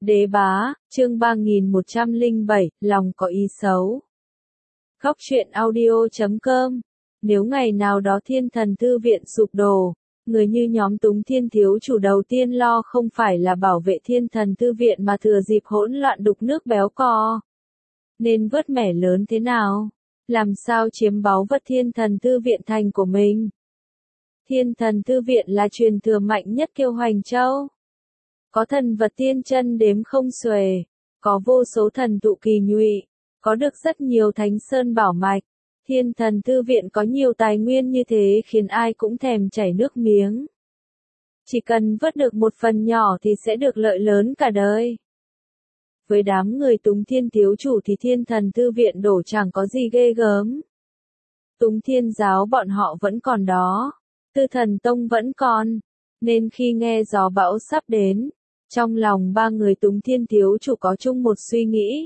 Đế bá, chương 3107, lòng có ý xấu. Góc truyện audio.com. Nếu ngày nào đó Thiên Thần Thư Viện sụp đổ, người như nhóm Túng Thiên thiếu chủ đầu tiên lo không phải là bảo vệ Thiên Thần Thư Viện mà thừa dịp hỗn loạn đục nước béo cò. Nên vớt mẻ lớn thế nào? Làm sao chiếm báu vật Thiên Thần Thư Viện thành của mình? Thiên Thần Thư Viện là truyền thừa mạnh nhất Kiêu Hoành Châu. Có thần vật tiên chân đếm không xuể, có vô số thần tụ kỳ nhụy, có được rất nhiều thánh sơn bảo mạch. Thiên Thần Thư Viện có nhiều tài nguyên như thế khiến ai cũng thèm chảy nước miếng. Chỉ cần vớt được một phần nhỏ thì sẽ được lợi lớn cả đời. Với đám người Túng Thiên thiếu chủ thì Thiên Thần Thư Viện đổ chẳng có gì ghê gớm. Túng Thiên giáo bọn họ vẫn còn đó, Tư Thần Tông vẫn còn, nên khi nghe gió bão sắp đến, trong lòng ba người Túng Thiên thiếu chủ có chung một suy nghĩ.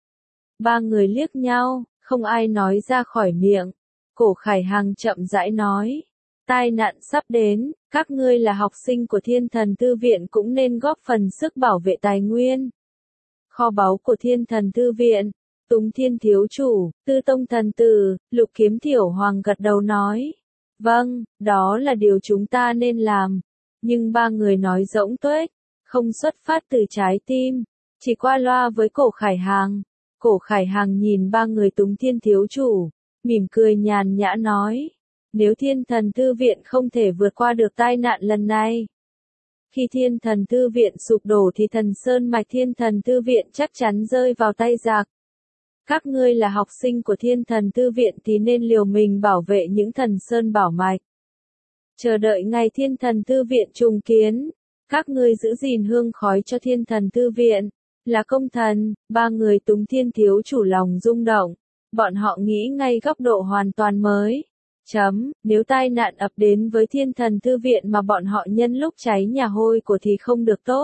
Ba người liếc nhau, không ai nói ra khỏi miệng. Cổ Khải Hằng chậm rãi nói, tai nạn sắp đến, các ngươi là học sinh của Thiên Thần Thư Viện cũng nên góp phần sức bảo vệ tài nguyên. Kho báu của Thiên Thần Thư Viện. Túng Thiên thiếu chủ, Tư Tông thần tử, Lục Kiếm Thiểu Hoàng gật đầu nói, vâng, đó là điều chúng ta nên làm. Nhưng ba người nói rỗng tuếch, không xuất phát từ trái tim, chỉ qua loa với Cổ Khải Hằng. Cổ Khải Hằng nhìn ba người Túng Thiên thiếu chủ, mỉm cười nhàn nhã nói, nếu Thiên Thần Thư Viện không thể vượt qua được tai nạn lần này, khi Thiên Thần Thư Viện sụp đổ thì thần sơn mạch Thiên Thần Thư Viện chắc chắn rơi vào tay giặc. Các ngươi là học sinh của Thiên Thần Thư Viện thì nên liều mình bảo vệ những thần sơn bảo mạch. Chờ đợi ngày Thiên Thần Thư Viện trùng kiến, các ngươi giữ gìn hương khói cho Thiên Thần Thư Viện. Là công thần, ba người Túng Thiên thiếu chủ lòng rung động. Bọn họ nghĩ ngay góc độ hoàn toàn mới. Nếu tai nạn ập đến với Thiên Thần Thư Viện mà bọn họ nhân lúc cháy nhà hôi của thì không được tốt.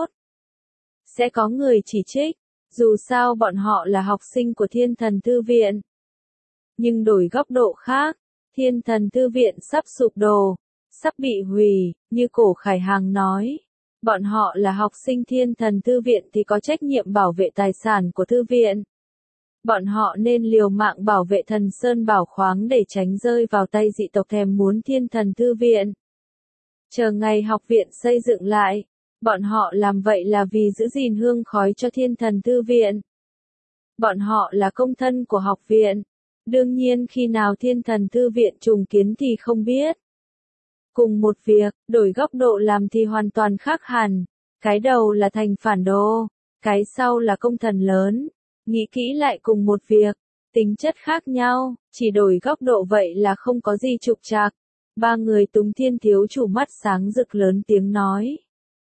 Sẽ có người chỉ trích, dù sao bọn họ là học sinh của Thiên Thần Thư Viện. Nhưng đổi góc độ khác, Thiên Thần Thư Viện sắp sụp đổ, sắp bị hủy, như Cổ Khải Hằng nói. Bọn họ là học sinh Thiên Thần Thư Viện thì có trách nhiệm bảo vệ tài sản của Thư Viện. Bọn họ nên liều mạng bảo vệ thần sơn bảo khoáng để tránh rơi vào tay dị tộc thèm muốn Thiên Thần Thư Viện. Chờ ngày học viện xây dựng lại, bọn họ làm vậy là vì giữ gìn hương khói cho Thiên Thần Thư Viện. Bọn họ là công thân của học viện. Đương nhiên khi nào Thiên Thần Thư Viện trùng kiến thì không biết. Cùng một việc, đổi góc độ làm thì hoàn toàn khác hẳn. Cái đầu là thành phản đồ, cái sau là công thần lớn. Nghĩ kỹ lại cùng một việc, tính chất khác nhau, chỉ đổi góc độ vậy là không có gì trục trặc. Ba người Túng Thiên thiếu chủ mắt sáng rực lớn tiếng nói.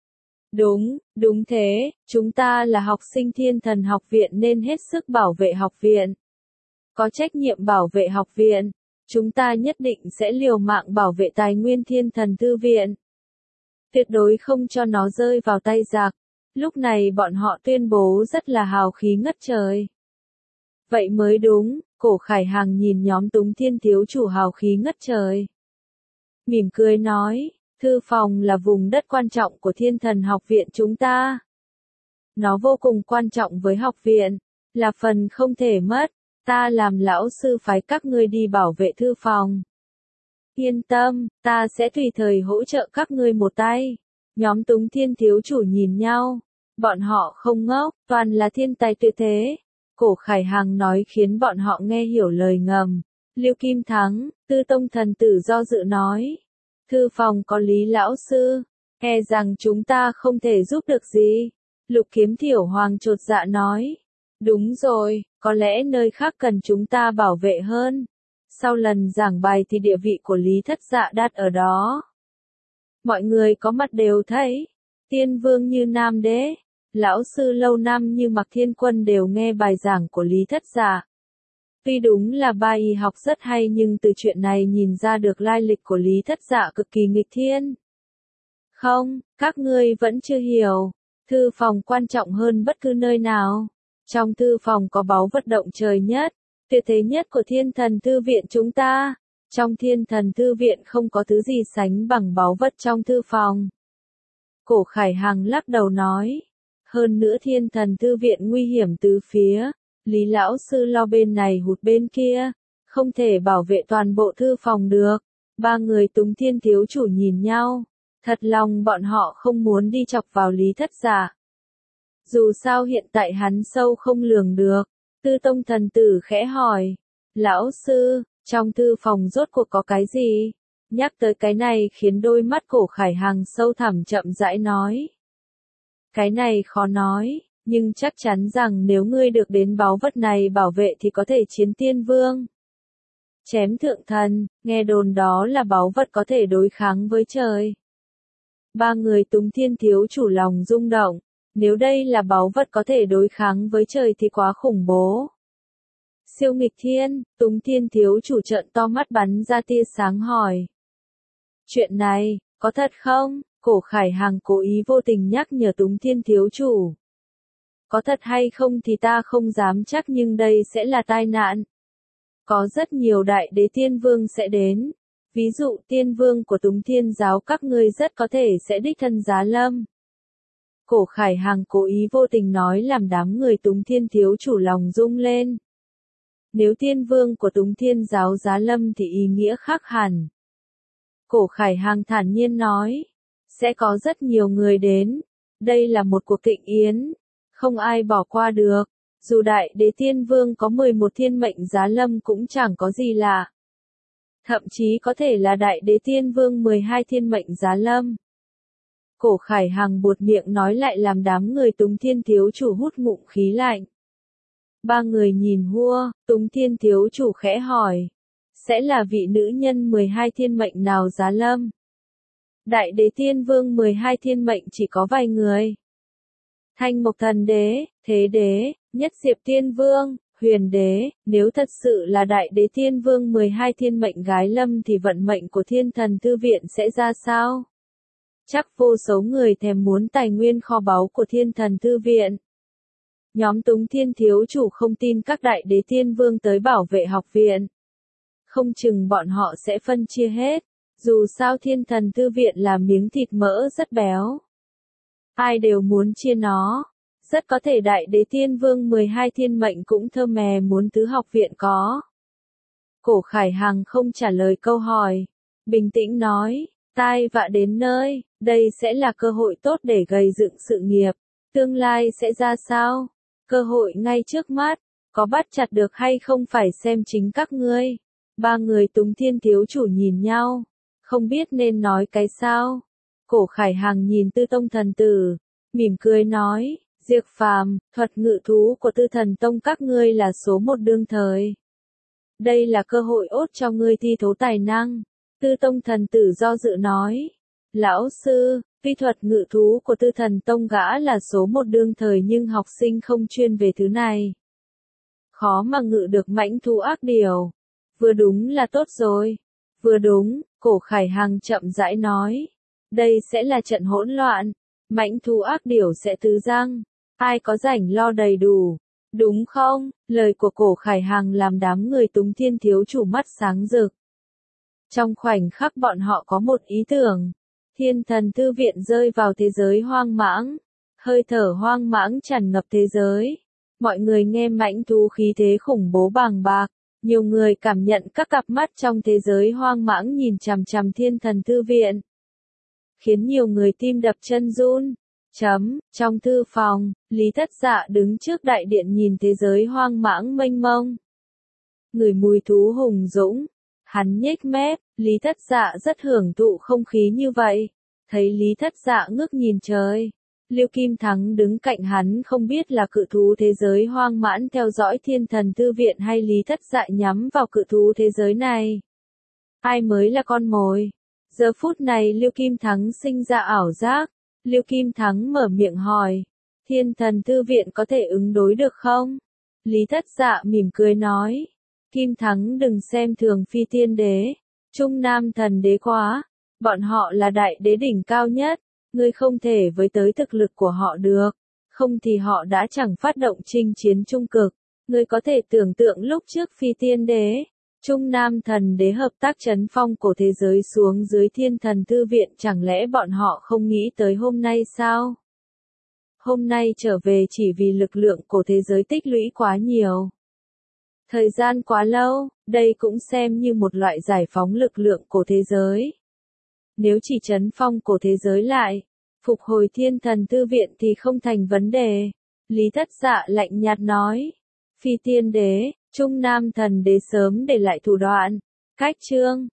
Đúng thế, chúng ta là học sinh Thiên Thần học viện nên hết sức bảo vệ học viện. Có trách nhiệm bảo vệ học viện. Chúng ta nhất định sẽ liều mạng bảo vệ tài nguyên Thiên Thần Thư Viện. Tuyệt đối không cho nó rơi vào tay giặc. Lúc này bọn họ tuyên bố rất là hào khí ngất trời. Vậy mới đúng, Cổ Khải Hằng nhìn nhóm Túng Thiên thiếu chủ hào khí ngất trời. Mỉm cười nói, thư phòng là vùng đất quan trọng của Thiên Thần học viện chúng ta. Nó vô cùng quan trọng với học viện, là phần không thể mất. Ta làm lão sư phái các ngươi đi bảo vệ thư phòng. Yên tâm, ta sẽ tùy thời hỗ trợ các ngươi một tay. Nhóm Túng Thiên thiếu chủ nhìn nhau. Bọn họ không ngốc, toàn là thiên tài tuyệt thế. Cổ Khải Hằng nói khiến bọn họ nghe hiểu lời ngầm. Lưu Kim Thắng, Tư Tông thần tử do dự nói. Thư phòng có Lý lão sư. E rằng chúng ta không thể giúp được gì. Lục Kiếm Thiểu Hoàng chột dạ nói. Đúng rồi, có lẽ nơi khác cần chúng ta bảo vệ hơn. Sau lần giảng bài thì địa vị của Lý Thất Dạ đặt ở đó. Mọi người có mặt đều thấy, tiên vương như Nam Đế, lão sư lâu năm như Mạc Thiên Quân đều nghe bài giảng của Lý Thất Dạ. Tuy đúng là ba y học rất hay nhưng từ chuyện này nhìn ra được lai lịch của Lý Thất Dạ cực kỳ nghịch thiên. Không, các ngươi vẫn chưa hiểu, thư phòng quan trọng hơn bất cứ nơi nào. Trong thư phòng có báu vật động trời nhất, tuyệt thế nhất của Thiên Thần Thư Viện chúng ta. Trong Thiên Thần Thư Viện không có thứ gì sánh bằng báu vật trong thư phòng. Cổ Khải Hằng lắc đầu nói, Hơn nữa thiên thần thư viện nguy hiểm tứ phía, Lý lão sư lo bên này hụt bên kia, không thể bảo vệ toàn bộ thư phòng được. Ba người Túng Thiên thiếu chủ nhìn nhau, thật lòng bọn họ không muốn đi chọc vào Lý Thất Dạ. Dù sao hiện tại hắn sâu không lường được, Tư Tông thần tử khẽ hỏi, lão sư, trong thư phòng rốt cuộc có cái gì? Nhắc tới cái này khiến đôi mắt Cổ Khải Hằng sâu thẳm chậm rãi nói. Cái này khó nói, nhưng chắc chắn rằng nếu ngươi được đến báu vật này bảo vệ thì có thể chiến tiên vương. Chém thượng thần, nghe đồn đó là báu vật có thể đối kháng với trời. Ba người Túng Thiên thiếu chủ lòng rung động, nếu đây là báu vật có thể đối kháng với trời thì quá khủng bố. Siêu nghịch thiên, Túng Thiên thiếu chủ trợn to mắt bắn ra tia sáng hỏi. Chuyện này, có thật không? Cổ Khải Hằng cố ý vô tình nhắc nhở Túng Thiên thiếu chủ. Có thật hay không thì ta không dám chắc nhưng đây sẽ là tai nạn. Có rất nhiều đại đế tiên vương sẽ đến. Ví dụ tiên vương của Túng Thiên giáo các ngươi rất có thể sẽ đích thân giá lâm. Cổ Khải Hằng cố ý vô tình nói làm đám người Túng Thiên thiếu chủ lòng rung lên. Nếu tiên vương của Túng Thiên giáo giá lâm thì ý nghĩa khác hẳn. Cổ Khải Hằng thản nhiên nói, sẽ có rất nhiều người đến. Đây là một cuộc thịnh yến, không ai bỏ qua được. Dù đại đế tiên vương có 11 thiên mệnh giá lâm cũng chẳng có gì lạ. Thậm chí có thể là đại đế tiên vương 12 thiên mệnh giá lâm. Cổ Khải Hằng buột miệng nói lại làm đám người Túng Thiên thiếu chủ hút ngụm khí lạnh. Ba người nhìn Hua, Túng Thiên thiếu chủ khẽ hỏi. Sẽ là vị nữ nhân 12 thiên mệnh nào giá lâm? Đại đế tiên vương 12 thiên mệnh chỉ có vài người. Thanh Mộc thần đế, Thế đế, Nhất Diệp tiên vương, Huyền đế, nếu thật sự là đại đế tiên vương 12 thiên mệnh gái lâm thì vận mệnh của thiên thần thư viện sẽ ra sao? Chắc vô số người thèm muốn tài nguyên kho báu của thiên thần thư viện. Nhóm Túng Thiên thiếu chủ không tin các đại đế tiên vương tới bảo vệ học viện. Không chừng bọn họ sẽ phân chia hết, dù sao thiên thần thư viện là miếng thịt mỡ rất béo. Ai đều muốn chia nó, rất có thể đại đế tiên vương 12 thiên mệnh cũng thơ mè muốn tứ học viện có. Cổ Khải Hằng không trả lời câu hỏi, bình tĩnh nói, tai vạ đến nơi, đây sẽ là cơ hội tốt để gây dựng sự nghiệp, tương lai sẽ ra sao? Cơ hội ngay trước mắt, có bắt chặt được hay không phải xem chính các ngươi. Ba người Túng Thiên thiếu chủ nhìn nhau, không biết nên nói cái sao. Cổ Khải Hằng nhìn Tư Tông thần tử, mỉm cười nói, Diệp Phàm, thuật ngự thú của Tư Thần Tông các ngươi là số một đương thời. Đây là cơ hội tốt cho ngươi thi thố tài năng. Tư Tông thần tử do dự nói, lão sư, tuy thuật ngự thú của Tư Thần Tông gã là số một đương thời nhưng học sinh không chuyên về thứ này. Khó mà ngự được mãnh thú ác điểu. Vừa đúng là tốt rồi. Vừa đúng, Cổ Khải Hằng chậm rãi nói. Đây sẽ là trận hỗn loạn. Mãnh thú ác điểu sẽ tứ răng. Ai có rảnh lo đầy đủ. Đúng không? Lời của Cổ Khải Hằng làm đám người Túng Thiên thiếu chủ mắt sáng rực. Trong khoảnh khắc bọn họ có một ý tưởng. Thiên thần thư viện rơi vào thế giới hoang mãng. Hơi thở hoang mãng tràn ngập thế giới. Mọi người nghe mãnh thú khí thế khủng bố bàng bạc. Nhiều người cảm nhận các cặp mắt trong thế giới hoang mãng nhìn chằm chằm thiên thần thư viện. Khiến nhiều người tim đập chân run. Trong thư phòng, Lý Thất Dạ đứng trước đại điện nhìn thế giới hoang mãng mênh mông. Người mùi thú hùng dũng. Hắn nhếch mép, Lý Thất Dạ rất hưởng thụ không khí như vậy. Thấy Lý Thất Dạ ngước nhìn trời. Liêu Kim Thắng đứng cạnh hắn không biết là cự thú thế giới hoang mãn theo dõi thiên thần thư viện hay Lý Thất Dạ nhắm vào cự thú thế giới này. Ai mới là con mồi? Giờ phút này Liêu Kim Thắng sinh ra ảo giác. Liêu Kim Thắng mở miệng hỏi. Thiên thần thư viện có thể ứng đối được không? Lý Thất Dạ mỉm cười nói. Kim Thắng đừng xem thường Phi Tiên Đế. Trung Nam thần đế quá. Bọn họ là đại đế đỉnh cao nhất. Ngươi không thể với tới thực lực của họ được. Không thì họ đã chẳng phát động chinh chiến trung cực. Ngươi có thể tưởng tượng lúc trước Phi Tiên Đế. Trung Nam thần đế hợp tác trấn phong cổ thế giới xuống dưới thiên thần thư viện chẳng lẽ bọn họ không nghĩ tới hôm nay sao? hôm nay trở về chỉ vì lực lượng của thế giới tích lũy quá nhiều. Thời gian quá lâu, đây cũng xem như một loại giải phóng lực lượng của thế giới. Nếu chỉ trấn phong của thế giới lại, phục hồi thiên thần thư viện thì không thành vấn đề. Lý Thất Dạ lạnh nhạt nói. Phi tiên đế, Trung Nam thần đế sớm để lại thủ đoạn. Cách chương.